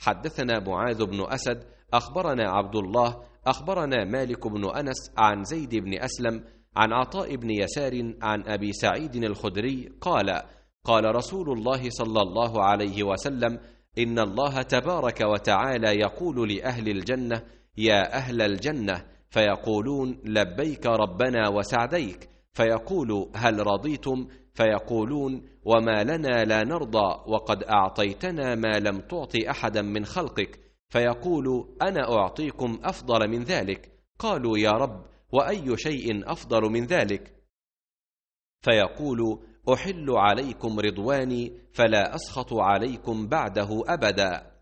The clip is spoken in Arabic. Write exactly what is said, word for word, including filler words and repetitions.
حدثنا معاذ بن أسد أخبرنا عبد الله أخبرنا مالك بن أنس عن زيد بن أسلم عن عطاء بن يسار عن أبي سعيد الخدري قال قال رسول الله صلى الله عليه وسلم: إن الله تبارك وتعالى يقول لأهل الجنة: يا أهل الجنة، فيقولون: لبيك ربنا وسعديك، فيقول: هل رضيتم؟ فيقولون: وما لنا لا نرضى وقد أعطيتنا ما لم تعط أحدا من خلقك. فيقول: أنا أعطيكم أفضل من ذلك. قالوا: يا رب، وأي شيء أفضل من ذلك؟ فيقول: أحل عليكم رضواني فلا أسخط عليكم بعده أبدا.